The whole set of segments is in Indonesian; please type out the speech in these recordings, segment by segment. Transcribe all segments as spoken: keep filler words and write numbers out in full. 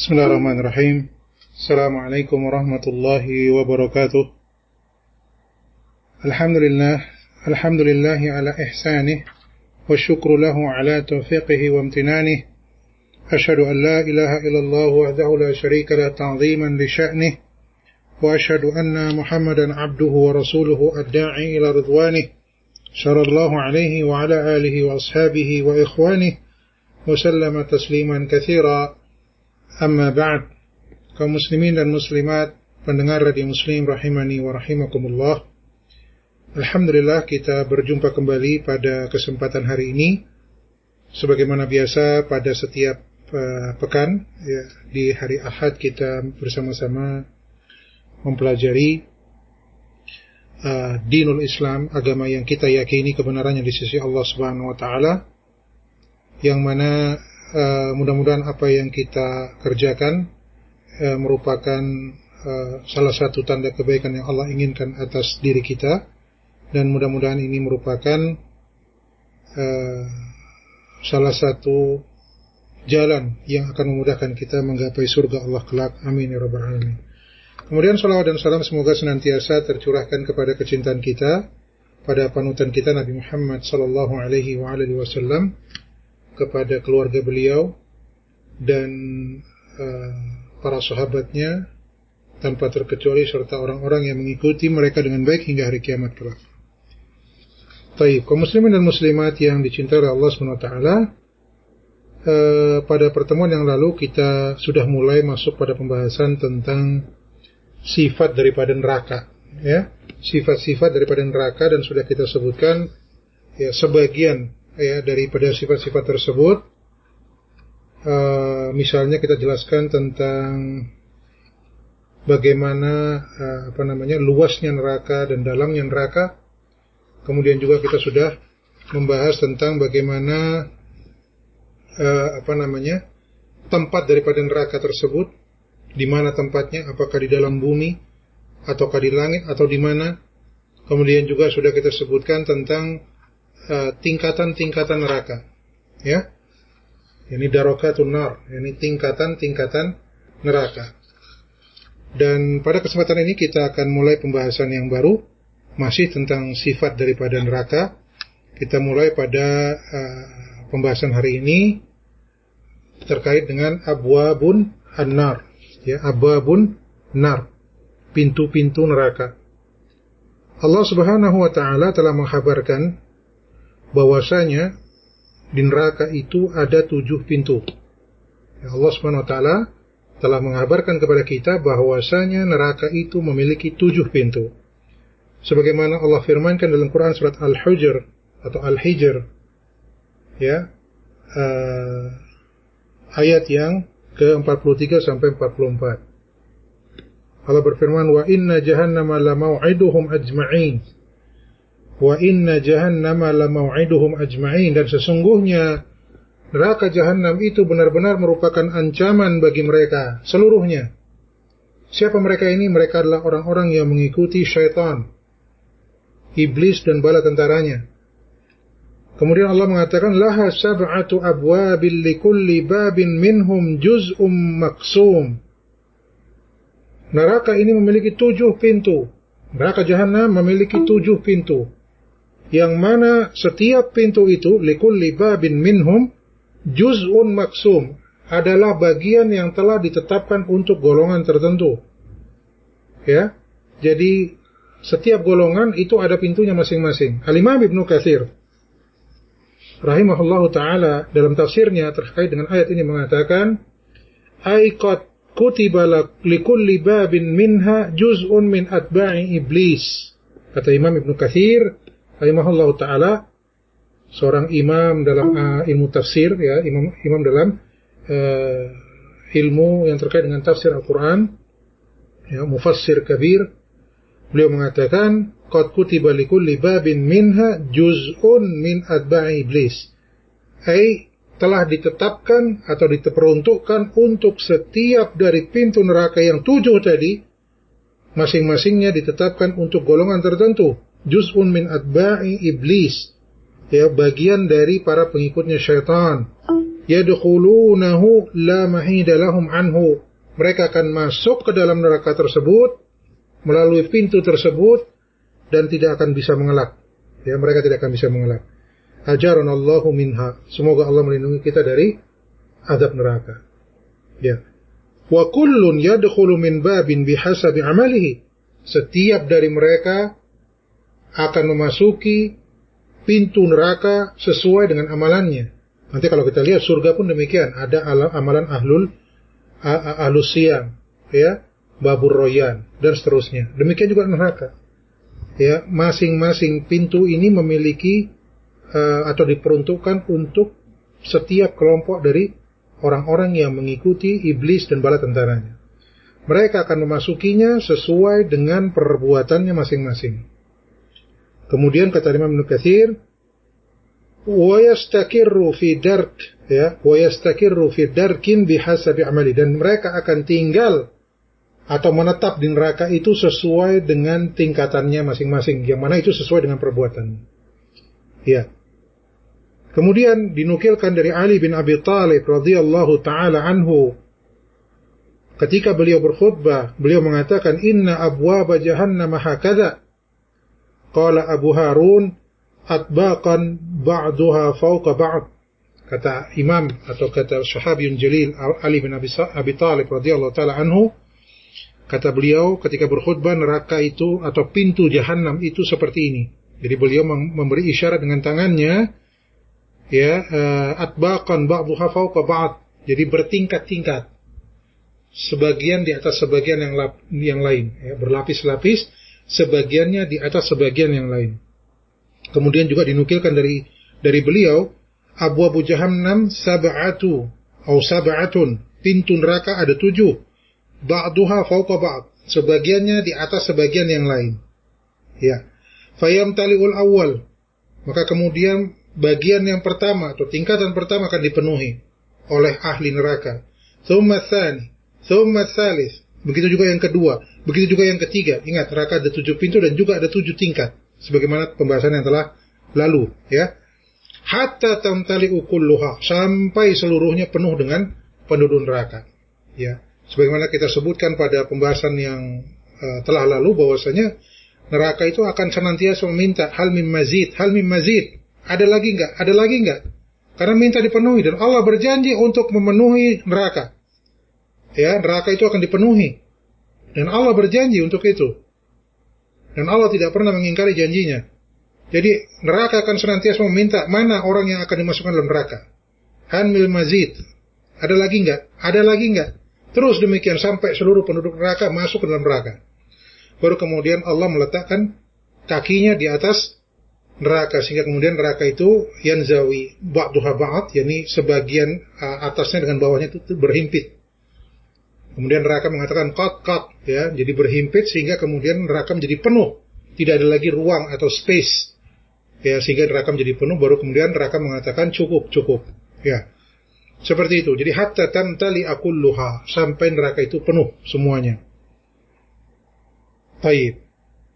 Bismillahirrahmanirrahim. Assalamualaikum warahmatullahi wabarakatuh. Alhamdulillah, alhamdulillahi ala ihsanih, wa syukru lahu ala taufiqihi wa amtinanih. Ashhadu an la ilaha illallah wahdahu la syarika lah ta'ziman li sya'nih, wa ashhadu anna Muhammadan abduhu wa rasuluhu ad-da'i ila ridwanih. Sallallahu alaihi wa ala alihi wa ashabihi wa ikhwanih, wa sallama tasliman katsira. Amma ba'd. Kaum muslimin dan muslimat, pendengar radio Muslim rahimani wa rahimakumullah. Alhamdulillah kita berjumpa kembali pada kesempatan hari ini. Sebagaimana biasa pada setiap uh, pekan ya, di hari Ahad kita bersama-sama mempelajari uh, dinul Islam, agama yang kita yakini kebenarannya di sisi Allah Subhanahu wa taala, yang mana Uh, mudah-mudahan apa yang kita kerjakan uh, merupakan uh, salah satu tanda kebaikan yang Allah inginkan atas diri kita, dan mudah-mudahan ini merupakan uh, salah satu jalan yang akan memudahkan kita menggapai surga Allah kelak. Amin ya rabbal alamin. Kemudian salawat dan salam semoga senantiasa tercurahkan kepada kecintaan kita pada panutan kita Nabi Muhammad sallallahu alaihi wa alihi wasallam, kepada keluarga beliau dan uh, para sahabatnya tanpa terkecuali, serta orang-orang yang mengikuti mereka dengan baik hingga hari kiamat kelak. Baik, kaum muslimin dan muslimat yang dicintai oleh Allah Subhanahu wa taala, uh, pada pertemuan yang lalu kita sudah mulai masuk pada pembahasan tentang sifat daripada neraka, ya, sifat-sifat daripada neraka, dan sudah kita sebutkan ya sebagian ya daripada sifat-sifat tersebut. Uh, misalnya kita jelaskan tentang bagaimana uh, apa namanya luasnya neraka dan dalamnya neraka. Kemudian juga kita sudah membahas tentang bagaimana uh, apa namanya tempat daripada neraka tersebut, di mana tempatnya, apakah di dalam bumi ataukah di langit atau di mana. Kemudian juga sudah kita sebutkan tentang Uh, tingkatan-tingkatan neraka, ya. Ini darokatun nar, ini tingkatan-tingkatan neraka. Dan pada kesempatan ini kita akan mulai pembahasan yang baru, masih tentang sifat daripada neraka. Kita mulai pada uh, pembahasan hari ini terkait dengan abwabun an-nar, ya, abwabun nar, pintu-pintu neraka. Allah Subhanahu wa taala telah mengkhabarkan bahwasanya di neraka itu ada tujuh pintu. Allah Subhanahu wa taala telah mengabarkan kepada kita bahwasanya neraka itu memiliki tujuh pintu. Sebagaimana Allah firmankan dalam Quran surat Al-Hujr atau Al-Hijr, ya, uh, ayat yang ke empat puluh tiga sampai empat puluh empat. Allah berfirman, wa inna jahannama la mau'iduhum ajma'in. Wa inna jahannama la mau'iduhum ajma'in, dan sesungguhnya neraka jahannam itu benar-benar merupakan ancaman bagi mereka seluruhnya. Siapa mereka ini? Mereka adalah orang-orang yang mengikuti syaitan, iblis dan bala tentaranya. Kemudian Allah mengatakan, laha sab'atu abwabil likulli babin minhum juz'um maksum. Neraka ini memiliki tujuh pintu. Neraka jahannam memiliki tujuh pintu, yang mana setiap pintu itu likulli babin minhum juz'un maksum, adalah bagian yang telah ditetapkan untuk golongan tertentu. Ya, jadi setiap golongan itu ada pintunya masing-masing. Al-Imam Ibnu Katsir rahimahullahu taala dalam tafsirnya terkait dengan ayat ini mengatakan, ai qad kutiba likulli babin minha juz'un min atba'i iblis. Kata Imam Ibnu Katsir rahimahullah ta'ala, seorang imam dalam uh, ilmu tafsir, ya, imam imam dalam uh, ilmu yang terkait dengan tafsir Al-Quran, ya, mufassir kabir. Beliau mengatakan, qad kutiba likulli babin minha juz'un min atba'i iblis, ai telah ditetapkan atau diperuntukkan untuk setiap dari pintu neraka yang tujuh tadi, masing-masingnya ditetapkan untuk golongan tertentu. Juz'un min atba'i iblis, ya, bagian dari para pengikutnya syaitan. yadkhulunahu la mahida lahum anhu. Mereka akan masuk ke dalam neraka tersebut melalui pintu tersebut dan tidak akan bisa mengelak. Ya, mereka tidak akan bisa mengelak. Ajaranallahu minha. Semoga Allah melindungi kita dari azab neraka. Ya. Wa kullun yadkhulu min babin bihasabi amalihi. Setiap dari mereka akan memasuki pintu neraka sesuai dengan amalannya. Nanti kalau kita lihat surga pun demikian, ada amalan ahlul ahlus siyam, ya, babur royan dan seterusnya. Demikian juga neraka. Ya, masing-masing pintu ini memiliki uh, atau diperuntukkan untuk setiap kelompok dari orang-orang yang mengikuti iblis dan bala tentaranya. Mereka akan memasukinya sesuai dengan perbuatannya masing-masing. Kemudian kata Imam Ibnu Katsir, wa yastakirru fi dark, ya, wa yastakirru fi darkin bihasabi amali, dan mereka akan tinggal atau menetap di neraka itu sesuai dengan tingkatannya masing-masing, yang mana itu sesuai dengan perbuatannya. Ya. Kemudian dinukilkan dari Ali bin Abi Thalib radhiyallahu taala anhu, ketika beliau berkhutbah, beliau mengatakan, inna abwaba jahannam hakadha. Qala Abu Harun, atbaqan ba'duha fawqa ba'd. Kata imam atau kata sahabiyun jalil Ali bin Abi, Abi Thalib radhiyallahu taala anhu, kata beliau ketika berkhutbah, neraka itu atau pintu jahannam itu seperti ini. Jadi beliau memberi isyarat dengan tangannya, ya, uh, atbaqan ba'duha fawqa ba'd. Jadi bertingkat-tingkat, sebagian di atas sebagian yang lap, yang lain, ya, berlapis-lapis, sebagiannya di atas sebagian yang lain. Kemudian juga dinukilkan dari dari beliau, abwabu jahannam sab'atu atau sab'atun, pintu neraka ada tujuh, ba'duha fawqa ba'd, sebagiannya di atas sebagian yang lain. Ya. Fayamtali'ul awal, maka kemudian bagian yang pertama atau tingkatan pertama akan dipenuhi oleh ahli neraka. Tsumma tsani, tsumma tsalits. Begitu juga yang kedua, begitu juga yang ketiga. Ingat, neraka ada tujuh pintu dan juga ada tujuh tingkat, sebagaimana pembahasan yang telah lalu, ya. Hatta tamtali'u kulluha, sampai seluruhnya penuh dengan penduduk neraka, ya. Sebagaimana kita sebutkan pada pembahasan yang uh, telah lalu, bahwasanya neraka itu akan senantiasa meminta, hal mim mazid, hal mim mazid. Ada lagi enggak? Ada lagi enggak? Karena minta dipenuhi, dan Allah berjanji untuk memenuhi neraka. Ya, neraka itu akan dipenuhi, dan Allah berjanji untuk itu, dan Allah tidak pernah mengingkari janjinya. Jadi neraka akan senantiasa meminta, mana orang yang akan dimasukkan dalam neraka. Hanmil mazid, ada lagi enggak? Ada lagi enggak? Terus demikian sampai seluruh penduduk neraka masuk ke dalam neraka. Baru kemudian Allah meletakkan kakinya di atas neraka, sehingga kemudian neraka itu yanzawi ba'duha ba'd, yakni sebagian uh, atasnya dengan bawahnya itu berhimpit. Kemudian neraka mengatakan qat qat, ya, jadi berhimpit sehingga kemudian neraka menjadi penuh, tidak ada lagi ruang atau space, ya, sehingga neraka menjadi penuh. Baru kemudian neraka mengatakan cukup cukup, ya, seperti itu. Jadi hatta tamtali akulluha, sampai neraka itu penuh semuanya. Baik.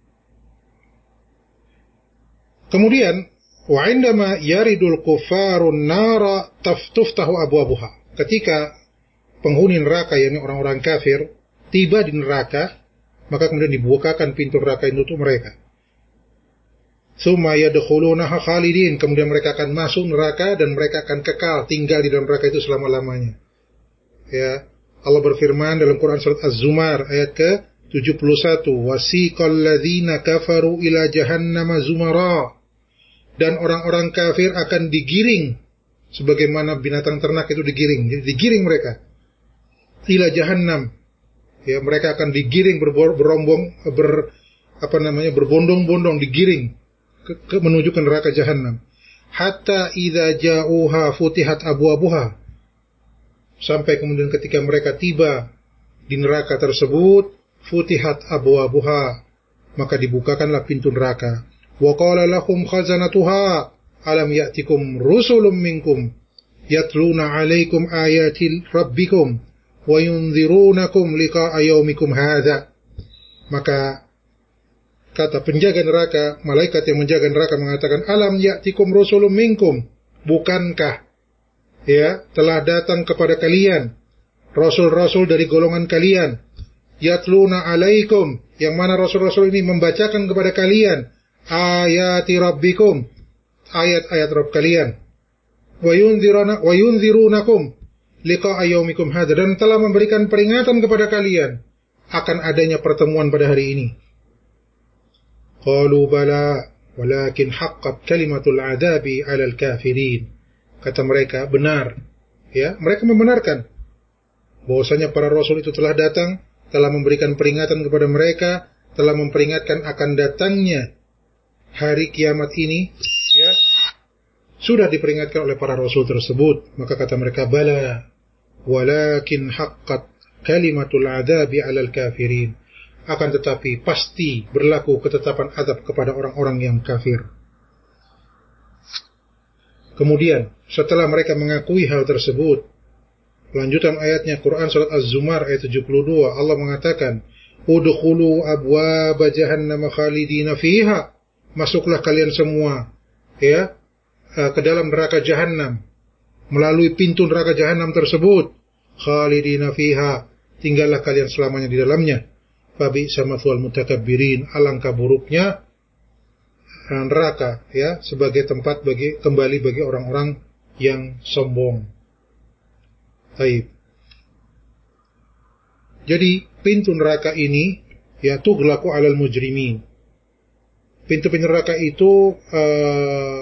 Kemudian wa indama yaridul kufarun nara taftahu abwabuha, ketika penghuni neraka, yakni orang-orang kafir, tiba di neraka, maka kemudian dibukakan pintu neraka itu untuk mereka. Tsumma yadkhulunaha khalidin, kemudian mereka akan masuk neraka dan mereka akan kekal tinggal di dalam neraka itu selama-lamanya. Ya, Allah berfirman dalam Quran surat Az-Zumar ayat ke tujuh puluh satu, wasiqal ladzina kafaru ila jahannama zumara, dan orang-orang kafir akan digiring sebagaimana binatang ternak itu digiring, jadi digiring mereka ila jahannam, ya, mereka akan digiring berombong ber apa namanya berbondong-bondong, digiring ke, ke menuju ke neraka jahannam. Hatta idza ja'uha futihat abwabuha, sampai kemudian ketika mereka tiba di neraka tersebut, futihat abwabuha, maka dibukakanlah pintu neraka. Wa qala lahum khazanatuha alam ya'tikum rusulun minkum yatluna 'alaikum ayati rabbikum wa yunzirunakum liqa'a yaumikum hadza. Maka kata penjaga neraka, malaikat yang menjaga neraka mengatakan, alam ya'tikum rusulun minkum, bukankah, ya, telah datang kepada kalian rasul-rasul dari golongan kalian, yatluna alaikum, yang mana rasul-rasul ini membacakan kepada kalian ayati rabbikum, ayat-ayat Rabb kalian, wa yunziruna wa yunzirunakum liqa'a yaumikum hadza, dan telah memberikan peringatan kepada kalian akan adanya pertemuan pada hari ini. Qalu bala walakin haqqat kalimatul adabi 'alal kafirin. Kata mereka, benar. Ya, mereka membenarkan bahwasanya para rasul itu telah datang, telah memberikan peringatan kepada mereka, telah memperingatkan akan datangnya hari kiamat ini, ya. Sudah diperingatkan oleh para rasul tersebut. Maka kata mereka, bala walakin haqqat kalimatul adabi 'alal kafirin. Akan tetapi pasti berlaku ketetapan azab kepada orang-orang yang kafir. Kemudian setelah mereka mengakui hal tersebut, lanjutan ayatnya Quran surat Az-Zumar ayat tujuh puluh dua, Allah mengatakan, udkhulu abwaaba jahannam khalidina fiha, masuklah kalian semua, ya, ke dalam neraka jahanam melalui pintu neraka jahanam tersebut, khalidina fiha, tinggallah kalian selamanya di dalamnya. Fabi samathwal mutakabbirin, alangkah buruknya neraka, ya, sebagai tempat bagi kembali bagi orang-orang yang sombong. Baik. Jadi pintu neraka ini, ya, tughlaqu 'alal mujrimin. Pintu-pintu neraka itu uh,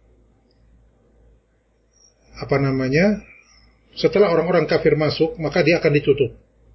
apa namanya? Setelah orang-orang kafir masuk, maka dia akan ditutup.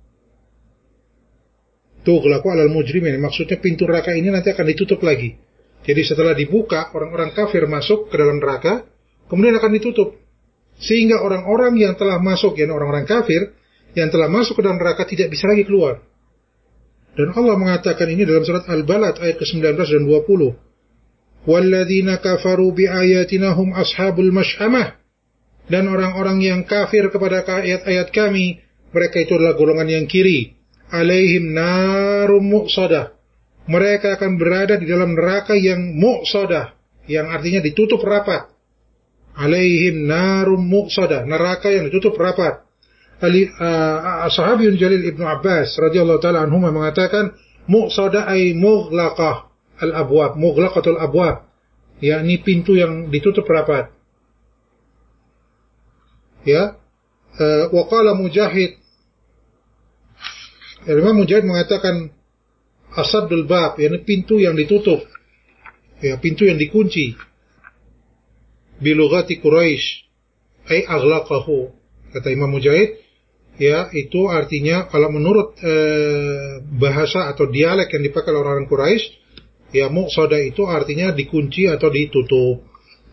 Tughlaqu 'alal mujrimin, maksudnya pintu neraka ini nanti akan ditutup lagi. Jadi setelah dibuka, orang-orang kafir masuk ke dalam neraka, kemudian akan ditutup. Sehingga orang-orang yang telah masuk, yang orang-orang kafir, yang telah masuk ke dalam neraka tidak bisa lagi keluar. Dan Allah mengatakan ini dalam surat Al-Balad ayat ke sembilan belas dan dua puluh. وَالَّذِينَ كَفَرُوا بِآيَاتِنَا هُمْ أَصْحَابُ الْمَشْأَمَةِ, dan orang-orang yang kafir kepada ayat-ayat kami, mereka itu adalah golongan yang kiri. عَلَيْهِمْ نَارٌ مُؤْصَدَةٌ, mereka akan berada di dalam neraka yang mu'sadah, yang artinya ditutup rapat. Alaihim narum mu'sadah, neraka yang ditutup rapat. Ali, uh, Sahabiyun Jalil Ibnu Abbas radhiyallahu taala anhuma mengatakan, mu'sadah ay mughlaqah al-abwab, mughlaqatul abwab, yakni pintu yang ditutup rapat. Ya, uh, wa qala Mujahid, Imam Mujahid mengatakan asaddul bab, yakni pintu yang ditutup, ya, pintu yang dikunci. Bilughati Quraisy ay aghlaqahu, kata Imam Mujahid, ya, itu artinya kalau menurut eh, bahasa atau dialek yang dipakai oleh orang Quraisy, ya, muqsada itu artinya dikunci atau ditutup.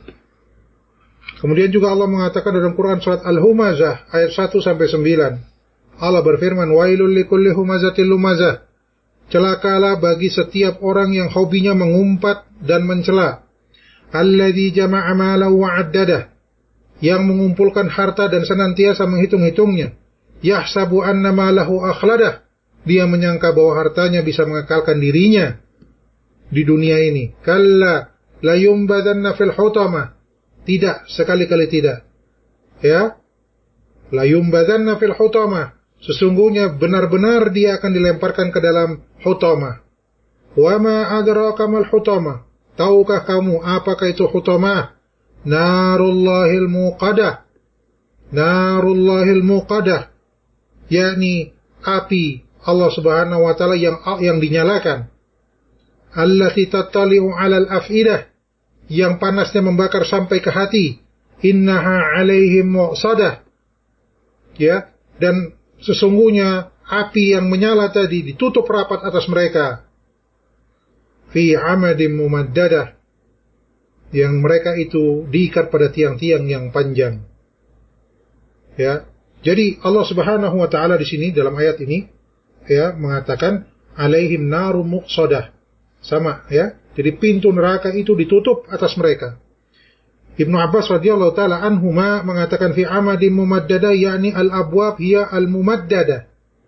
Kemudian juga Allah mengatakan dalam Quran surat Al-Humazah ayat satu sampai sembilan, Allah berfirman, wailul likulli humazatil lumazah, celakalah bagi setiap orang yang hobinya mengumpat dan mencela. Alladzi jama'a malan wa 'addadah, yang mengumpulkan harta dan senantiasa menghitung-hitungnya. Yahsabu anna malahu akhladah, dia menyangka bahwa hartanya bisa mengekalkan dirinya di dunia ini. Kalla la yumbadanna fil hutamah, tidak, sekali-kali tidak. Ya, la yumbadanna fil hutamah, sesungguhnya benar-benar dia akan dilemparkan ke dalam hutamah. Wa ma adraka mal hutamah, tahukah kamu apakah itu hutamah? Narullahil muqadah, narullahil muqadah, yakni api Allah Subhanahu wa taala yang yang dinyalakan. Allati tattali'u 'alal afidah, yang panasnya membakar sampai ke hati. Innaha 'alaihim mu'sadah, ya, dan sesungguhnya api yang menyala tadi ditutup rapat atas mereka. Fi amadim mumaddadah, yang mereka itu diikat pada tiang-tiang yang panjang. Ya, jadi Allah Subhanahu wa taala di sini dalam ayat ini, ya, mengatakan alaihim narum muqsadah, sama, ya. Jadi pintu neraka itu ditutup atas mereka. Ibnu Abbas radhiyallahu taala anhuma mengatakan fi amadim mumaddadah, yakni al-abwab hiya al-mumaddadah.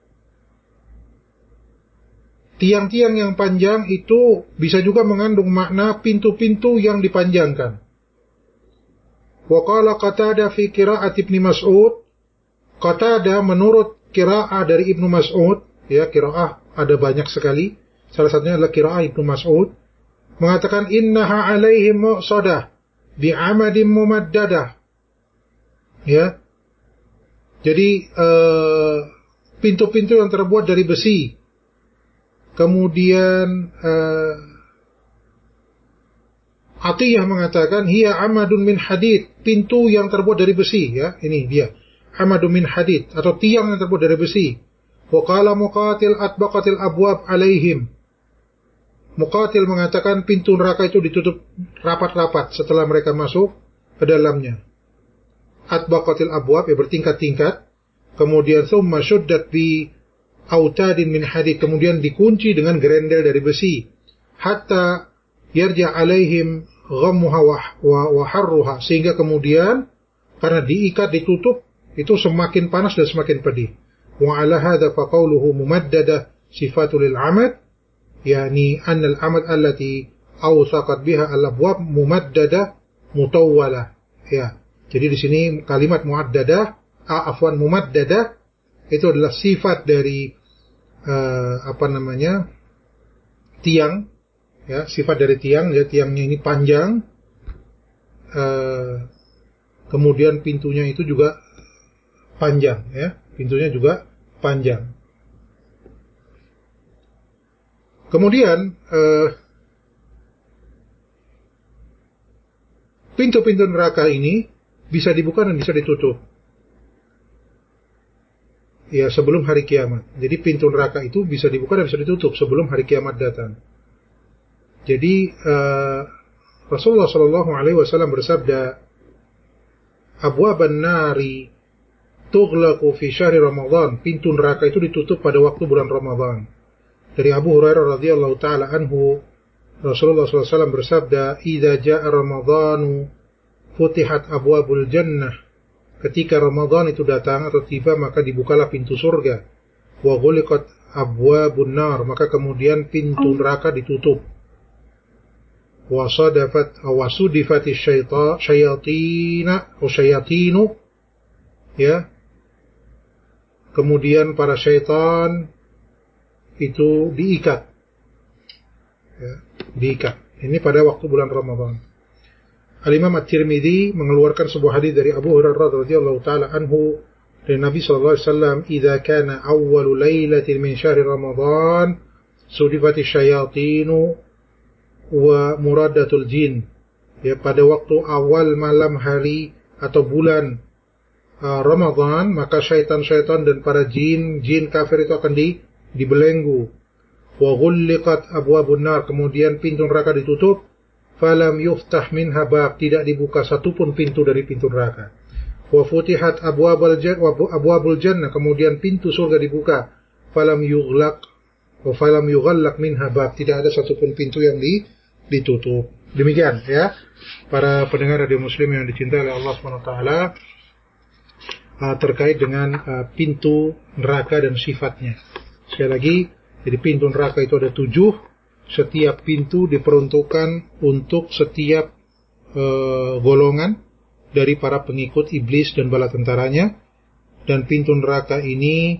Tiang-tiang yang panjang itu bisa juga mengandung makna pintu-pintu yang dipanjangkan. Wa qala Qatadah fi qira'at Ibnu Mas'ud. Qatadah menurut qira'ah dari Ibnu Mas'ud, ya, qira'ah ada banyak sekali. Salah satunya adalah qira'ah Ibnu Mas'ud, mengatakan innaha alaihim mu'sadah bi'amadin mumaddadah. Ya. Jadi uh, pintu-pintu yang terbuat dari besi. Kemudian uh, Atiyah mengatakan hiya amadun min hadid, pintu yang terbuat dari besi, ya. Ini dia. Amadun min hadid atau tiang yang terbuat dari besi. Wa qala Muqatil atbaqatil abwab alaihim. Muqatil mengatakan pintu neraka itu ditutup rapat-rapat setelah mereka masuk ke dalamnya. Atbaqatil abwab, ya, bertingkat-tingkat. Kemudian thumma syuddat bi autadin min hadid, kemudian dikunci dengan gerendel dari besi. Hatta yarja alaihim ghammuha wa harruha, sehingga kemudian karena diikat, ditutup, itu semakin panas dan semakin pedih. Wa ala hadza fa qawluhu mumaddada sifatul lil amad, yani anna al amad allati awsaqat biha al abwab mumaddada mutawwala. Ya, jadi di sini kalimat muaddada, afwan mumaddada, itu adalah sifat dari uh, apa namanya? tiang. Ya, sifat dari tiang, ya, tiangnya ini panjang, uh, kemudian pintunya itu juga panjang, ya, pintunya juga panjang. Kemudian uh, pintu-pintu neraka ini bisa dibuka dan bisa ditutup, ya, sebelum hari kiamat. Jadi pintu neraka itu bisa dibuka dan bisa ditutup sebelum hari kiamat datang. Jadi uh, Rasulullah Shallallahu Alaihi Wasallam bersabda, "Abwaban nari tughlaqu fi syahri Ramadan." Pintu neraka itu ditutup pada waktu bulan Ramadan. Dari Abu Hurairah radhiyallahu taala anhu, Rasulullah Shallallahu Alaihi Wasallam bersabda, "Idza jaa Ramadhanu futihat abwabul jannah." Ketika Ramadan itu datang atau tiba, maka dibukalah pintu surga. Wa ghuliqat abwabun nar, maka kemudian pintu neraka ditutup. Wasadafat awasudifati syaitan syayatina atau syayatinu, ya, kemudian para syaitan itu diikat, ya, diikat. Ini pada waktu bulan Ramadan. Al-Imam At-Tirmidzi mengeluarkan sebuah hadis dari Abu Hurairah radhiyallahu taala anhu dari Nabi sallallahu alaihi wasallam, "Idza kana awwalu lailatin min syahri Ramadan sudifati syayatinu wa muradatul jin." Ya, pada waktu awal malam hari atau bulan uh, Ramadan, maka syaitan-syaitan dan para jin, jin kafir itu akan di, dibelenggu. Wa ghulliqat abwabun nar, kemudian pintu neraka ditutup. Falam yuftah minha bab, tidak dibuka satupun pintu dari pintu neraka. Wa futihat abwabul jannah, abwabul jannah, kemudian pintu surga dibuka. Falam yughlaq wa falam yughallaq minha bab, tidak ada satupun pintu yang di ditutup. Demikian, ya, para pendengar radio Muslim yang dicintai oleh Allah subhanahu wa taala, uh, terkait dengan uh, pintu neraka dan sifatnya. Sekali lagi, jadi pintu neraka itu ada tujuh. Setiap pintu diperuntukkan untuk setiap uh, golongan dari para pengikut iblis dan bala tentaranya, dan pintu neraka ini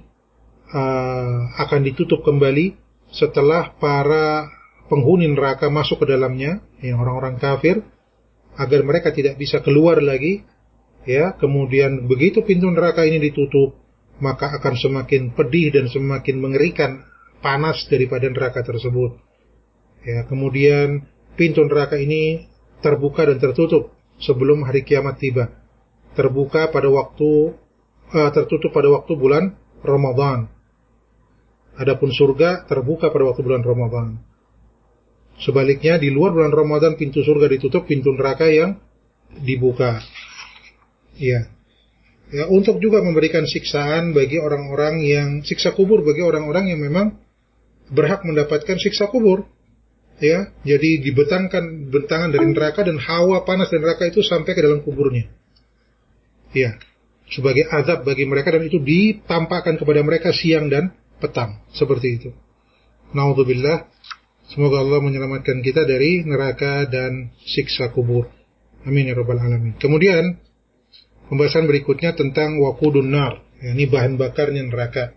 uh, akan ditutup kembali setelah para penghuni neraka masuk ke dalamnya, yang orang-orang kafir, agar mereka tidak bisa keluar lagi, ya. Kemudian begitu pintu neraka ini ditutup, maka akan semakin pedih dan semakin mengerikan panas daripada neraka tersebut, ya. Kemudian pintu neraka ini terbuka dan tertutup sebelum hari kiamat tiba. Terbuka pada waktu uh, tertutup pada waktu bulan Ramadan. Adapun surga terbuka pada waktu bulan Ramadan. Sebaliknya, di luar bulan Ramadan pintu surga ditutup, pintu neraka yang dibuka. Ya. Ya, untuk juga memberikan siksaan bagi orang-orang yang siksa kubur bagi orang-orang yang memang berhak mendapatkan siksa kubur. Ya, jadi dibentangkan bentangan dari neraka dan hawa panas dari neraka itu sampai ke dalam kuburnya. Ya. Sebagai azab bagi mereka, dan itu ditampakkan kepada mereka siang dan petang, seperti itu. Naudzubillah. Semoga Allah menyelamatkan kita dari neraka dan siksa kubur. Amin ya rabbal alamin. Kemudian pembahasan berikutnya tentang waqudun nar, yakni bahan bakarnya neraka.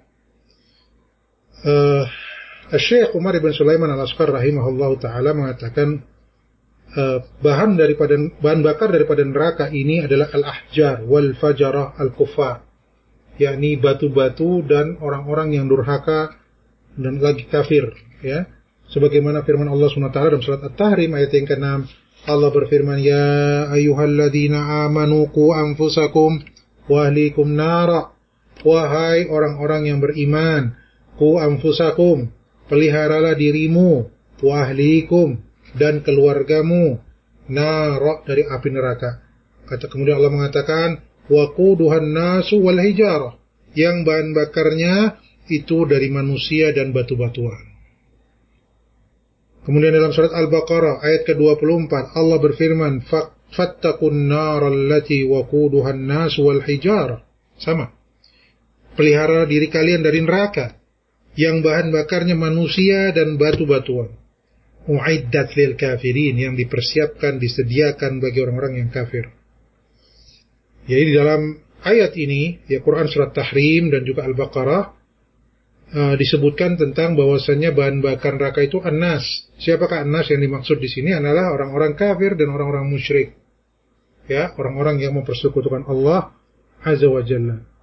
Uh, Syekh Umar ibn Sulaiman al-Asqar rahimahullahu taala mengatakan uh, bahan daripada bahan bakar daripada neraka ini adalah al-ahjar wal fajarah al-kuffar, yakni batu-batu dan orang-orang yang durhaka dan lagi kafir, ya. Sebagaimana firman Allah subhanahu wa taala dalam surat At-Tahrim ayat yang keenam, Allah berfirman, ya ayyuhalladzina amanu qu anfusakum wa ahlikum nara, wahai orang-orang yang beriman, qu anfusakum, peliharalah dirimu, wa ahlikum, dan keluargamu, nara, dari api neraka. Kata kemudian Allah mengatakan, waquduhan nasu wal hijarah, yang bahan bakarnya itu dari manusia dan batu-batuan. Kemudian dalam surat Al-Baqarah ayat ke dua puluh empat Allah berfirman, fattaqun nar allati waquduhan nasu wal hijarah. Sama. Pelihara diri kalian dari neraka yang bahan bakarnya manusia dan batu-batuan. Uiddat lil kafirin, yang dipersiapkan, disediakan bagi orang-orang yang kafir. Jadi di dalam ayat ini, ya Quran surat Tahrim dan juga Al-Baqarah, uh, disebutkan tentang bahwasannya bahan bakar neraka itu an-nas. Siapakah an-nas? Yang dimaksud di sini adalah orang-orang kafir dan orang-orang musyrik. Ya, orang-orang yang mempersekutukan Allah Azza wa Jalla.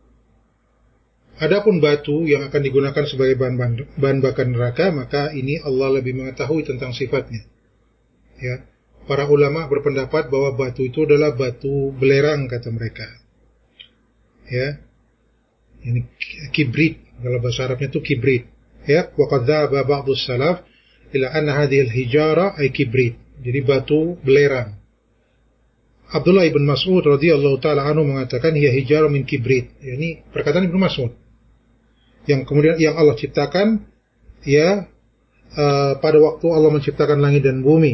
Adapun batu yang akan digunakan sebagai bahan, bahan bakar neraka, maka ini Allah lebih mengetahui tentang sifatnya. Ya, para ulama berpendapat bahwa batu itu adalah batu belerang, kata mereka. Ya, ini kibrit, kalau bahasa Arabnya itu kibrit. Ya, wa qad dhaba ba'dhu salaf ila anna hadhihi al-hijara ay kibrit. Jadi batu belerang. Abdullah ibn Mas'ud radhiyallahu taala anhu mengatakan hiya hijara min kibrit. Ya, ini perkataan Ibnu Mas'ud. Yang kemudian yang Allah ciptakan, ya, uh, pada waktu Allah menciptakan langit dan bumi,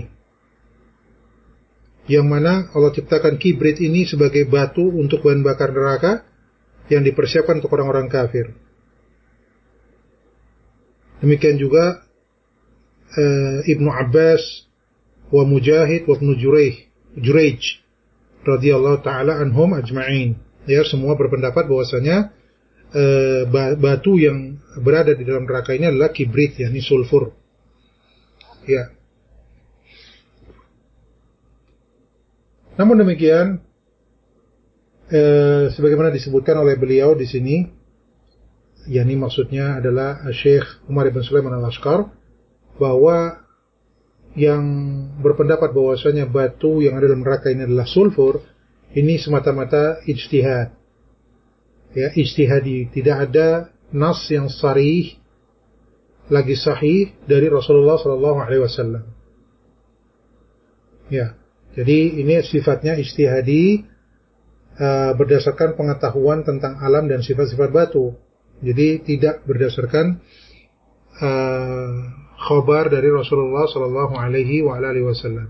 yang mana Allah ciptakan kibrit ini sebagai batu untuk bahan bakar neraka yang dipersiapkan untuk orang-orang kafir. Demikian juga uh, Ibnu Abbas wa Mujahid wa Ibnu Jurayj radhiyallahu taala anhum ajma'in. Ya, semua berpendapat bahwasanya Uh, batu yang berada di dalam neraka ini adalah kibrit, yakni sulfur. Ya. Namun demikian, uh, sebagaimana disebutkan oleh beliau di sini, yakni maksudnya adalah Syekh Umar ibn Sulaiman al-Asqar, bahwa yang berpendapat bahwasanya batu yang ada dalam neraka ini adalah sulfur, ini semata-mata ijtihad. Ya, ijtihadi, tidak ada nas yang sharih lagi sahih dari Rasulullah sallallahu alaihi wasallam. Ya, jadi ini sifatnya ijtihadi, uh, berdasarkan pengetahuan tentang alam dan sifat-sifat batu. Jadi tidak berdasarkan uh, khabar dari Rasulullah sallallahu alaihi wasallam.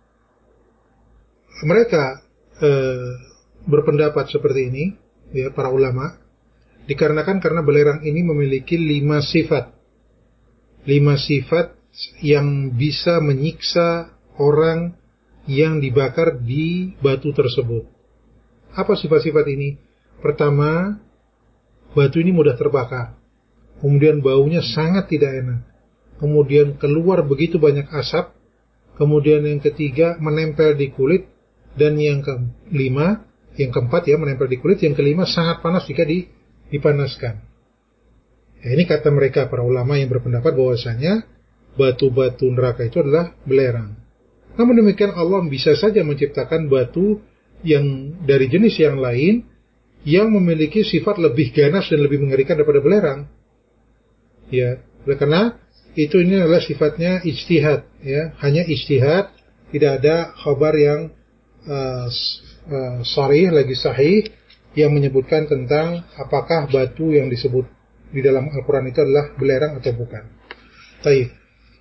Mereka uh, berpendapat seperti ini, ya, para ulama, dikarenakan karena belerang ini memiliki lima sifat. Lima sifat yang bisa menyiksa orang yang dibakar di batu tersebut. Apa sifat-sifat ini? Pertama, batu ini mudah terbakar. Kemudian baunya sangat tidak enak. Kemudian keluar begitu banyak asap. Kemudian yang ketiga, menempel di kulit. Dan yang kelima, yang keempat, ya, menempel di kulit. Yang kelima, sangat panas jika dipanaskan. Ya, ini kata mereka para ulama yang berpendapat bahwasanya batu-batu neraka itu adalah belerang. Namun demikian Allah bisa saja menciptakan batu yang dari jenis yang lain yang memiliki sifat lebih ganas dan lebih mengerikan daripada belerang. Ya, karena itu ini adalah sifatnya ijtihad, ya, hanya ijtihad, tidak ada khabar yang uh, Uh, sharih lagi sahih yang menyebutkan tentang apakah batu yang disebut di dalam Al-Quran itu adalah belerang atau bukan. Taib.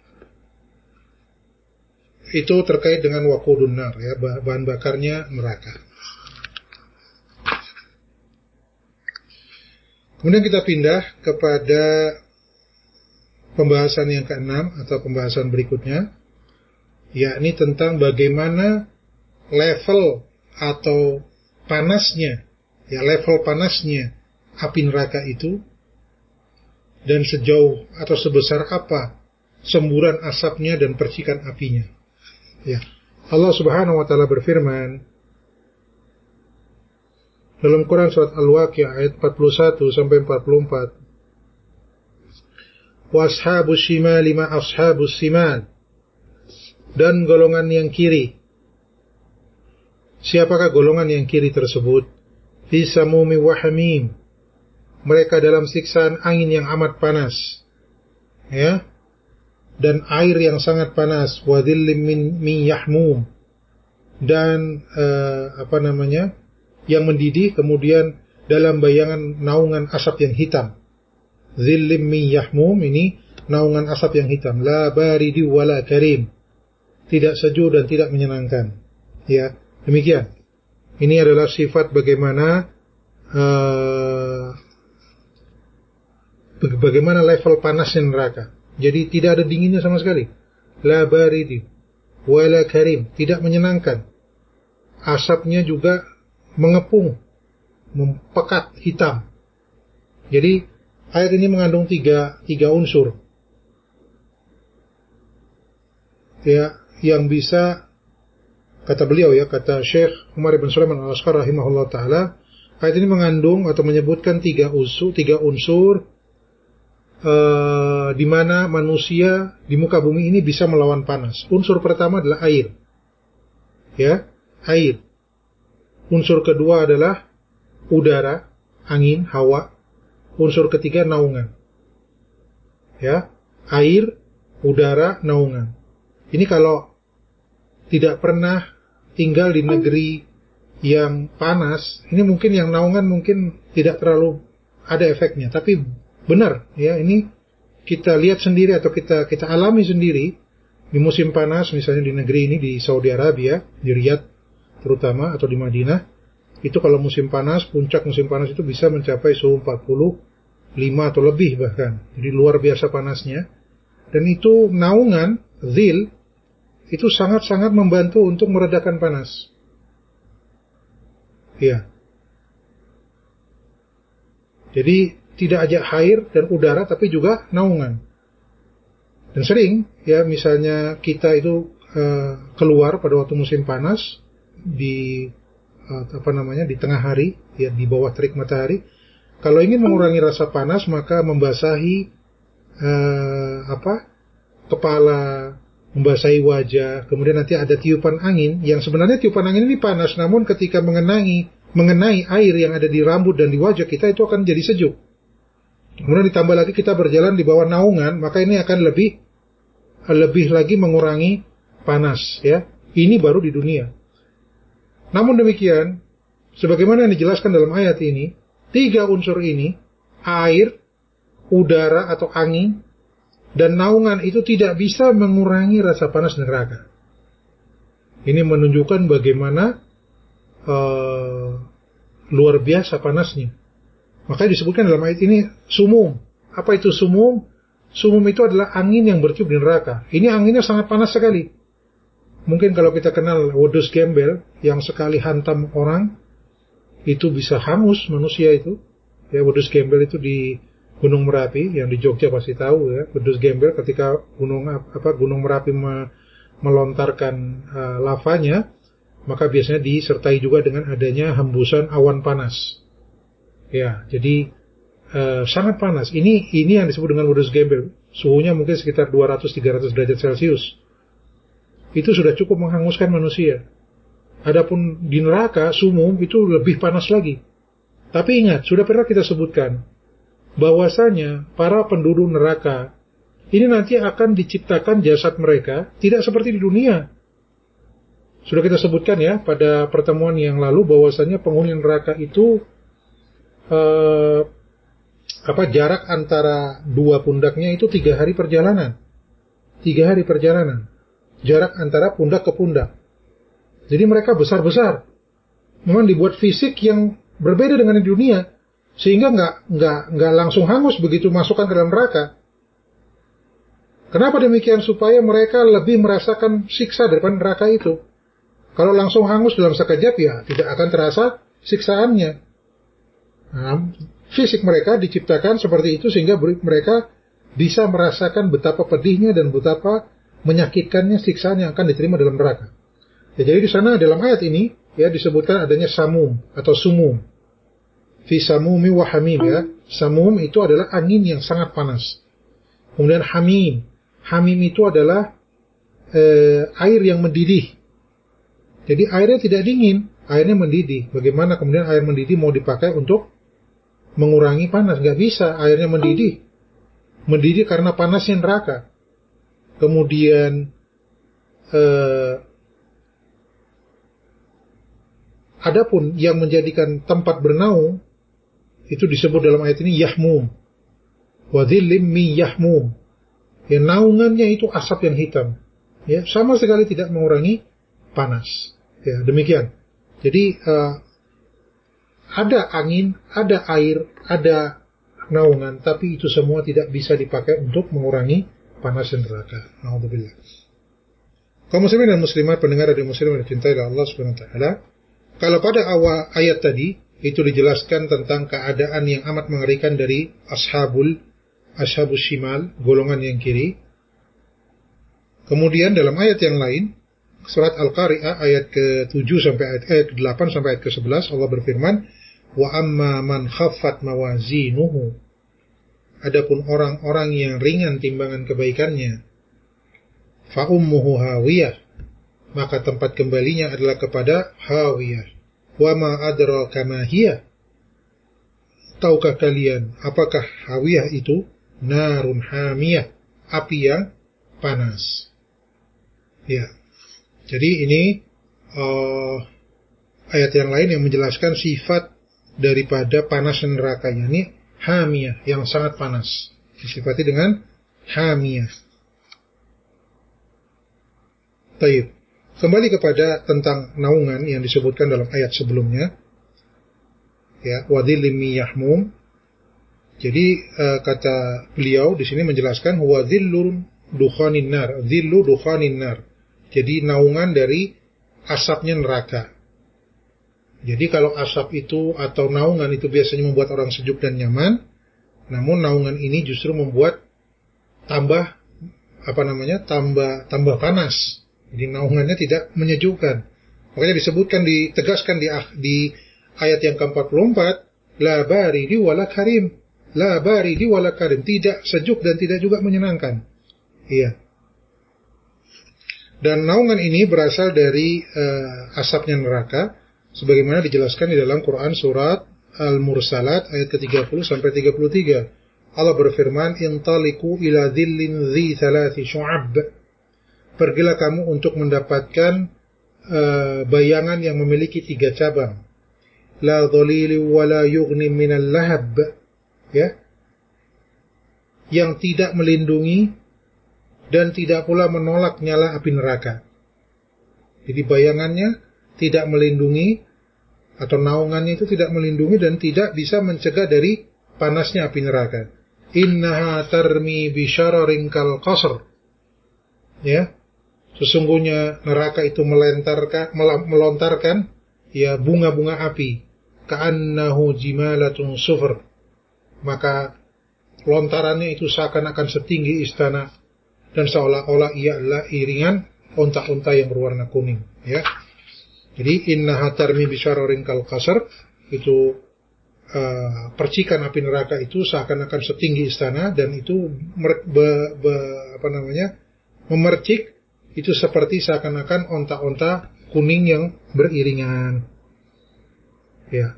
Itu terkait dengan waqudun nar, ya, bahan bakarnya neraka. Kemudian kita pindah kepada pembahasan yang keenam atau pembahasan berikutnya, yakni tentang bagaimana level atau panasnya, ya level panasnya api neraka itu, dan sejauh atau sebesar apa semburan asapnya dan percikan apinya. Ya. Allah Subhanahu wa taala berfirman dalam Quran surat Al-Waqi'ah ayat empat puluh satu sampai empat puluh empat. Wa ashabus shimali ma ashabus simal. Dan golongan yang kiri. Siapakah golongan yang kiri tersebut? Fi samumi wa hamim. Mereka dalam siksaan angin yang amat panas, ya, dan air yang sangat panas, wadhillim min, min yahmum, dan uh, apa namanya, yang mendidih, kemudian dalam bayangan naungan asap yang hitam. Dhillim min yahmum, ini naungan asap yang hitam. La baridi wala karim, tidak sejuk dan tidak menyenangkan. Ya, demikian. Ini adalah sifat bagaimana uh, bagaimana level panasnya neraka. Jadi tidak ada dinginnya sama sekali. La baridi wala karim, tidak menyenangkan. Asapnya juga mengepung, mempekat, hitam. Jadi ayat ini mengandung tiga, tiga unsur, ya, yang bisa, kata beliau, ya, kata Syekh Umar bin Sulaiman Al-Ashqar rahimahullah ta'ala, ayat ini mengandung atau menyebutkan tiga unsur, tiga unsur Uh, di mana manusia di muka bumi ini bisa melawan panas. Unsur pertama adalah air, ya, air. Unsur kedua adalah udara, angin, hawa. Unsur ketiga naungan, ya, air, udara, naungan. Ini kalau tidak pernah tinggal di negeri yang panas, ini mungkin yang naungan mungkin tidak terlalu ada efeknya, tapi benar, ya, ini kita lihat sendiri atau kita kita alami sendiri di musim panas, misalnya di negeri ini, di Saudi Arabia, di Riyadh terutama, atau di Madinah. Itu kalau musim panas, puncak musim panas itu bisa mencapai suhu empat puluh lima atau lebih bahkan. Jadi luar biasa panasnya. Dan itu naungan, zil, itu sangat-sangat membantu untuk meredakan panas. Ya. Jadi tidak aja air dan udara, tapi juga naungan. Dan sering, ya, misalnya kita itu uh, keluar pada waktu musim panas di uh, apa namanya di tengah hari, ya, di bawah terik matahari. Kalau ingin mengurangi rasa panas, maka membasahi uh, apa kepala, membasahi wajah, kemudian nanti ada tiupan angin, yang sebenarnya tiupan angin ini panas, namun ketika mengenai mengenai air yang ada di rambut dan di wajah kita, itu akan jadi sejuk. Kemudian ditambah lagi kita berjalan di bawah naungan, maka ini akan lebih lebih lagi mengurangi panas, ya. Ini baru di dunia. Namun demikian, sebagaimana yang dijelaskan dalam ayat ini, tiga unsur ini, air, udara atau angin, dan naungan, itu tidak bisa mengurangi rasa panas neraka. Ini menunjukkan bagaimana uh, luar biasa panasnya. Makanya disebutkan dalam ayat ini sumum. Apa itu sumum? Sumum itu adalah angin yang bertiup di neraka. Ini anginnya sangat panas sekali. Mungkin kalau kita kenal wedus gembel, yang sekali hantam orang itu bisa hangus manusia itu. Ya, wedus gembel itu di Gunung Merapi, yang di Jogja pasti tahu, ya. Wedus gembel ketika gunung apa Gunung Merapi me, melontarkan uh, lavanya, maka biasanya disertai juga dengan adanya hembusan awan panas. Ya, jadi uh, sangat panas. Ini ini yang disebut dengan wedus gembel. Suhunya mungkin sekitar dua ratus sampai tiga ratus derajat Celcius. Itu sudah cukup menghanguskan manusia. Adapun di neraka, sumum itu lebih panas lagi. Tapi ingat, sudah pernah kita sebutkan bahwasanya para penduduk neraka ini nanti akan diciptakan jasad mereka tidak seperti di dunia. Sudah kita sebutkan, ya, pada pertemuan yang lalu, bahwasanya penghuni neraka itu Uh, apa jarak antara dua pundaknya itu tiga hari perjalanan, tiga hari perjalanan, jarak antara pundak ke pundak. Jadi mereka besar-besar, memang dibuat fisik yang berbeda dengan di dunia, sehingga nggak nggak nggak langsung hangus begitu masukkan ke dalam neraka. Kenapa demikian? Supaya mereka lebih merasakan siksa daripada neraka itu. Kalau langsung hangus dalam sekejap ya tidak akan terasa siksaannya. Nah, fisik mereka diciptakan seperti itu sehingga mereka bisa merasakan betapa pedihnya dan betapa menyakitkannya siksaan yang akan diterima dalam neraka. Ya, jadi di sana dalam ayat ini ya disebutkan adanya samum atau sumum. Fi samumi wa hamim ya. Samum itu adalah angin yang sangat panas. Kemudian hamim. Hamim itu adalah eh, air yang mendidih. Jadi airnya tidak dingin, airnya mendidih. Bagaimana kemudian air mendidih mau dipakai untuk mengurangi panas? Gak bisa, airnya mendidih. Mendidih karena panasnya neraka. Kemudian eh, adapun yang menjadikan tempat bernaung itu disebut dalam ayat ini yahmum. Wa dhillim mi yahmum. Ya, naungannya itu asap yang hitam. Ya, sama sekali tidak mengurangi panas. Ya, demikian. Jadi uh, ada angin, ada air, ada naungan, tapi itu semua tidak bisa dipakai untuk mengurangi panas neraka. Alhamdulillah. Kaum muslimin dan muslimat, pendengar radio muslim yang dicintai oleh Allah Subhanahu wa taala, kalau pada awal ayat tadi itu dijelaskan tentang keadaan yang amat mengerikan dari ashabul ashabus shimal, golongan yang kiri. Kemudian dalam ayat yang lain, surat Al-Qari'ah ayat ke tujuh sampai ayat, ayat ke delapan sampai ayat ke sebelas, Allah berfirman, "Wa amma man khaffat mawazinuhu." Adapun orang-orang yang ringan timbangan kebaikannya, fa ummuhu hawiyah, maka tempat kembalinya adalah kepada hawiyah. Wa ma adraka ma hiya. Tahukah kalian apakah hawiyah itu? Narun hamiyah, api yang panas. Ya. Jadi ini uh, ayat yang lain yang menjelaskan sifat daripada panas neraka, yakni hamiyah, yang sangat panas. Disifati dengan hamiyah. Taib. Kembali kepada tentang naungan yang disebutkan dalam ayat sebelumnya. Ya, wadhillim yahmum. Jadi uh, kata beliau di sini menjelaskan huwa dhillun dukhanin nar, dhillu dukhanin nar. Jadi naungan dari asapnya neraka. Jadi kalau asap itu atau naungan itu biasanya membuat orang sejuk dan nyaman, namun naungan ini justru membuat tambah apa namanya? tambah tambah panas. Jadi naungannya tidak menyejukkan. Makanya disebutkan, ditegaskan di di ayat yang ke empat puluh empat, la baridi wala karim. La baridi wala karim, tidak sejuk dan tidak juga menyenangkan. Iya. Dan naungan ini berasal dari uh, asapnya neraka, sebagaimana dijelaskan di dalam Quran surat Al-Mursalat ayat ke tiga puluh sampai tiga puluh tiga. Allah berfirman, "Intaliqu ila dhillin dhi thalathi syu'ab." Pergilah kamu untuk mendapatkan uh, bayangan yang memiliki tiga cabang. La dhalili wa la yughni minal lahab. Ya. Yang tidak melindungi dan tidak pula menolak nyala api neraka. Jadi bayangannya tidak melindungi, atau naungannya itu tidak melindungi dan tidak bisa mencegah dari panasnya api neraka. Innaha tarmi bisyararin kal qasr. Ya. Sesungguhnya neraka itu melentarkan, melontarkan ya bunga-bunga api, ka'annahu jimalatun sufr. Maka lontarannya itu seakan-akan setinggi istana, dan seolah-olah ia adalah iringan onta-onta yang berwarna kuning. Ya, jadi innaha tarmi bisyararin kal qasr, itu uh, percikan api neraka itu seakan-akan setinggi istana, dan itu mer, be, be, apa namanya memercik itu seperti seakan-akan onta-onta kuning yang beriringan. Ya.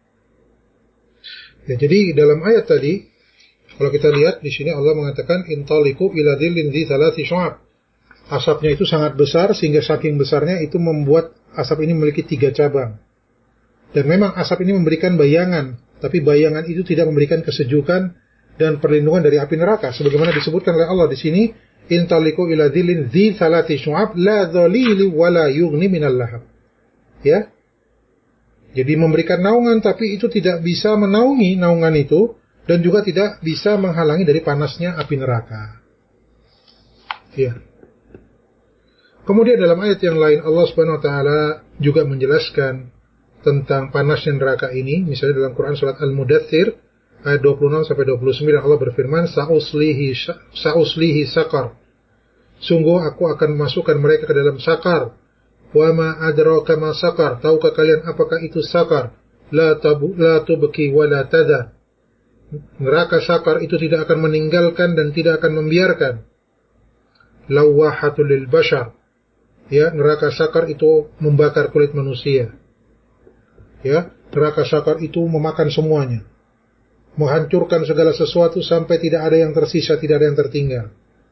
Ya, jadi dalam ayat tadi, kalau kita lihat di sini Allah mengatakan intaliqu ila dhillin dhi thalathi syu'ab. Asapnya itu sangat besar sehingga saking besarnya itu membuat asap ini memiliki tiga cabang. Dan memang asap ini memberikan bayangan, tapi bayangan itu tidak memberikan kesejukan dan perlindungan dari api neraka. Sebagaimana disebutkan oleh Allah di sini, intaliqu ila dhillin dhi thalathi syu'ab la dhalili wa la yughni minal lahab. Ya. Jadi memberikan naungan, tapi itu tidak bisa menaungi naungan itu, dan juga tidak bisa menghalangi dari panasnya api neraka. Ya. Kemudian dalam ayat yang lain Allah Subhanahu wa taala juga menjelaskan tentang panasnya neraka ini. Misalnya dalam Quran surat Al-Mudaththir ayat dua puluh enam sampai dua puluh sembilan Allah berfirman, "Sa'uslihi sa'uslihi sakar." Sungguh aku akan memasukkan mereka ke dalam sakar. Wa ma adraka ma sakar? Tahukah kalian apakah itu sakar? La tabu la tubki wa la tadha. Neraka sakar itu tidak akan meninggalkan dan tidak akan membiarkan. Lawahatul lil bashar. Ya, neraka sakar itu membakar kulit manusia. Ya, neraka sakar itu memakan semuanya. Menghancurkan segala sesuatu sampai tidak ada yang tersisa, tidak ada yang tertinggal.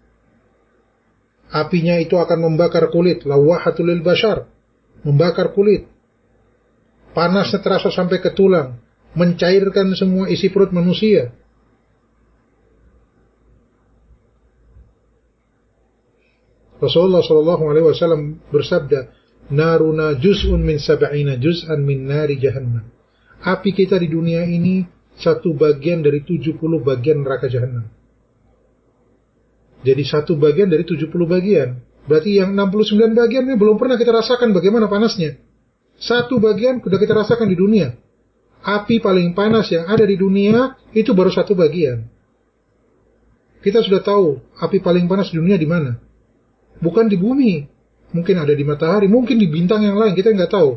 Apinya itu akan membakar kulit, lawahatul lil bashar, membakar kulit. Panasnya terasa sampai ke tulang, mencairkan semua isi perut manusia. Rasulullah shallallahu alaihi wasallam bersabda, "Naruna juz'un min sab'ina juz'an min nari jahannam." Api kita di dunia ini satu bagian dari tujuh puluh bagian neraka jahannam. Jadi satu bagian dari tujuh puluh bagian. Berarti yang enam puluh sembilan bagian ini belum pernah kita rasakan bagaimana panasnya. Satu bagian sudah kita rasakan di dunia. Api paling panas yang ada di dunia itu baru satu bagian. Kita sudah tahu api paling panas di dunia di mana. Bukan di bumi. Mungkin ada di matahari, mungkin di bintang yang lain, kita nggak tahu.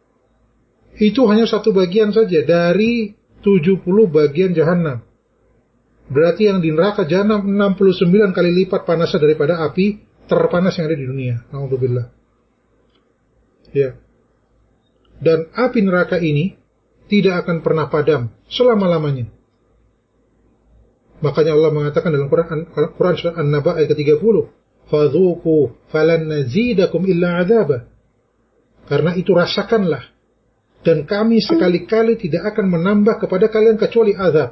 Itu hanya satu bagian saja dari tujuh puluh bagian jahanam. Berarti yang di neraka jahanam enam puluh sembilan kali lipat panasnya daripada api terpanas yang ada di dunia. Alhamdulillah. Ya. Dan api neraka ini tidak akan pernah padam selama-lamanya. Makanya Allah mengatakan dalam Quran, Quran surat An-Naba ayat ke tiga puluh, "Fadzuqu falan nazidakum illa 'adzaba." Karena itu rasakanlah, dan kami sekali-kali tidak akan menambah kepada kalian kecuali azab.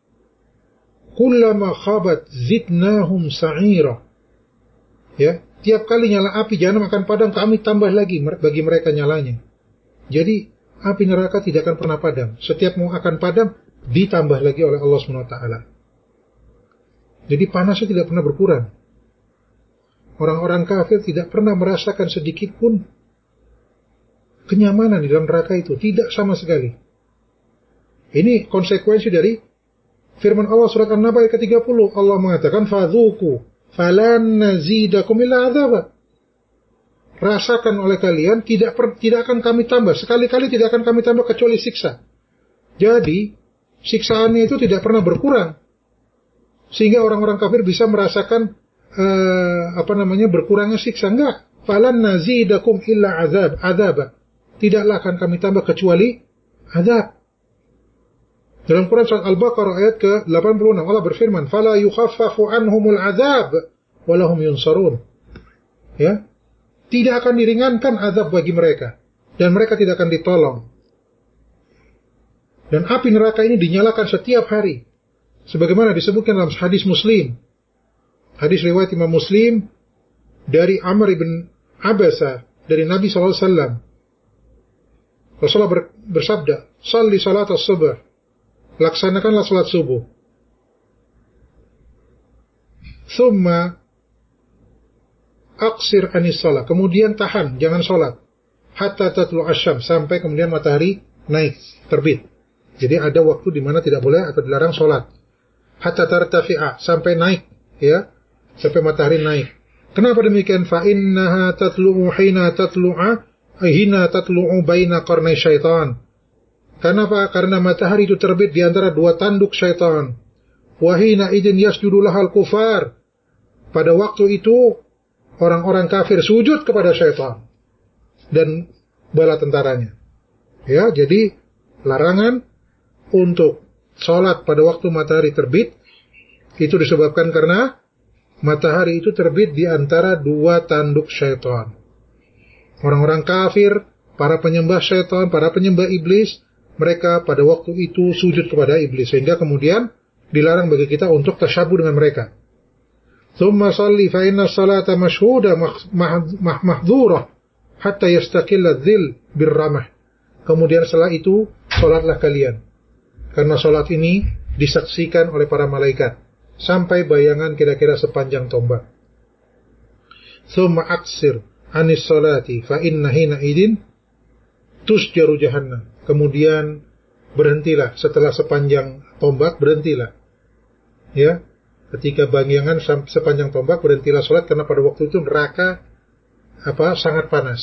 Kullama khabat zidnahum sa'ira. Ya, tiap kali nyala api jahanam akan padam, kami tambah lagi bagi mereka nyalanya. Jadi api neraka tidak akan pernah padam. Setiap mau akan padam, ditambah lagi oleh Allah subhanahu wa taala. Jadi panasnya tidak pernah berkurang. Orang-orang kafir tidak pernah merasakan sedikit pun kenyamanan di dalam neraka itu. Tidak sama sekali. Ini konsekuensi dari firman Allah surat An-Naba ayat ke tiga puluh. Allah mengatakan, "Fadzuqu falan nazidakum illa 'adzaba." Rasakan oleh kalian, tidak per, tidak akan kami tambah. Sekali-kali tidak akan kami tambah kecuali siksa. Jadi, siksaannya itu tidak pernah berkurang. Sehingga orang-orang kafir bisa merasakan uh, apa namanya berkurangnya siksa. Enggak. Falan nazidakum illa 'adzab, 'adzaba. Tidaklah akan kami tambah kecuali azab. Dalam Quran surat Al-Baqarah ayat ke delapan puluh enam Allah berfirman, "Fala yukhaffafu anhumul 'adzab wa lahum yunsarun." Ya. Tidak akan diringankan azab bagi mereka dan mereka tidak akan ditolong. Dan api neraka ini dinyalakan setiap hari. Sebagaimana disebutkan dalam hadis Muslim. Hadis riwayat Imam Muslim dari Amr ibn Abasa dari Nabi sallallahu alaihi wasallam. Rasulullah bersabda, "Shalli salat as-subh." Laksanakanlah salat subuh. Thumma aqsir anis salat. Kemudian tahan, jangan salat. Hatta tatlu asyam, sampai kemudian matahari naik, terbit. Jadi ada waktu di mana tidak boleh atau dilarang salat. Hatta tartafi'a, sampai naik, ya. Sampai matahari naik. Kenapa demikian? Fa innaha tatlu'u hina tatlu'a hina tatlu'u baina qarnai syaitan. Kenapa? Karena matahari itu terbit di antara dua tanduk syaitan. Wahina idin yasjudu lahal kufar. Pada waktu itu orang-orang kafir sujud kepada syaitan dan bala tentaranya. Ya, jadi larangan untuk sholat pada waktu matahari terbit itu disebabkan karena matahari itu terbit di antara dua tanduk syaitan. Orang-orang kafir, para penyembah syaitan, para penyembah iblis, mereka pada waktu itu sujud kepada iblis, sehingga kemudian dilarang bagi kita untuk tasyabuh dengan mereka. Thumma salli fa inna salata mashhuda mahdhurah hatta yastaqilla dhil birramah. Kemudian setelah itu salatlah kalian, karena salat ini disaksikan oleh para malaikat sampai bayangan kira-kira sepanjang tombak. Thumma aqsir anis salati fa inna hina idin tusjaru jahannam. Kemudian berhentilah setelah sepanjang tombak, berhentilah. Ya, ketika bangyangan sepanjang tombak, berhentilah salat karena pada waktu itu neraka apa sangat panas.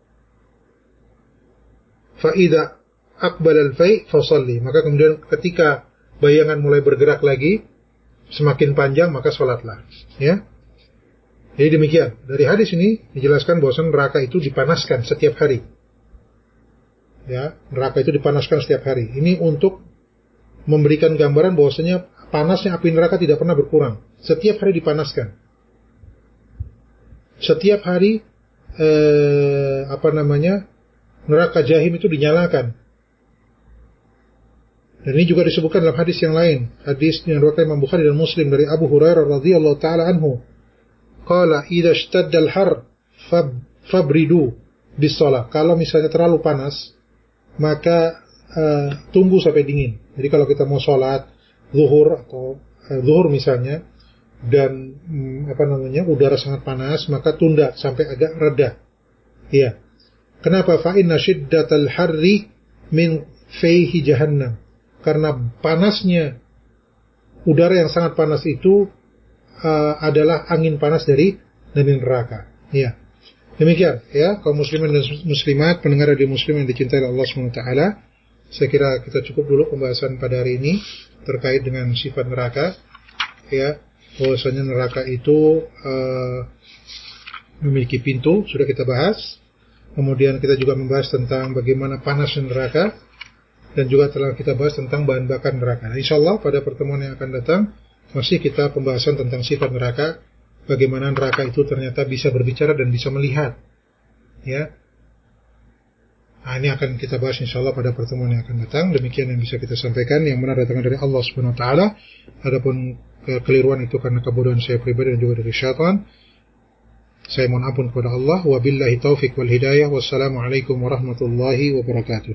Fa idza aqbala al-fai' fa shalli. Maka kemudian ketika bayangan mulai bergerak lagi semakin panjang, maka salatlah. Ya. Jadi demikian. Dari hadis ini dijelaskan bahwa neraka itu dipanaskan setiap hari. Ya, neraka itu dipanaskan setiap hari. Ini untuk memberikan gambaran bahwasanya panasnya api neraka tidak pernah berkurang. Setiap hari dipanaskan. Setiap hari eh, apa namanya? neraka jahim itu dinyalakan. Dan ini juga disebutkan dalam hadis yang lain. Hadis yang diriwayatkan Imam Bukhari dan Muslim dari Abu Hurairah radhiyallahu taala anhu. Qala idza ishtadda al-har fabridu bis-shalah. Kalau misalnya terlalu panas, maka uh, tunggu sampai dingin. Jadi kalau kita mau sholat zuhur atau uh, zuhur misalnya dan um, apa namanya udara sangat panas, maka tunda sampai agak reda. Iya. Kenapa? Fa inna shiddatal harri min fayhi jahannam. Karena panasnya udara yang sangat panas itu uh, adalah angin panas dari dari neraka. Iya. Demikian ya, kaum muslimin dan muslimat, pendengar radio muslim yang dicintai Allah subhanahu wa taala. Saya kira kita cukup dulu pembahasan pada hari ini terkait dengan sifat neraka. Ya, bahwasanya neraka itu uh, memiliki pintu, sudah kita bahas. Kemudian kita juga membahas tentang bagaimana panas neraka dan juga telah kita bahas tentang bahan bakar neraka. Nah, insyaallah pada pertemuan yang akan datang masih kita pembahasan tentang sifat neraka. Bagaimana neraka itu ternyata bisa berbicara dan bisa melihat. Ya. Nah, ini akan kita bahas insyaallah pada pertemuan yang akan datang. Demikian yang bisa kita sampaikan, yang benar datang dari Allah Subhanahu wa taala. Adapun kekeliruan itu karena kebodohan saya pribadi dan juga dari syaitan. Saya mohon ampun kepada Allah. Wabillahi taufik wal hidayah. Wassalamualaikum warahmatullahi wabarakatuh.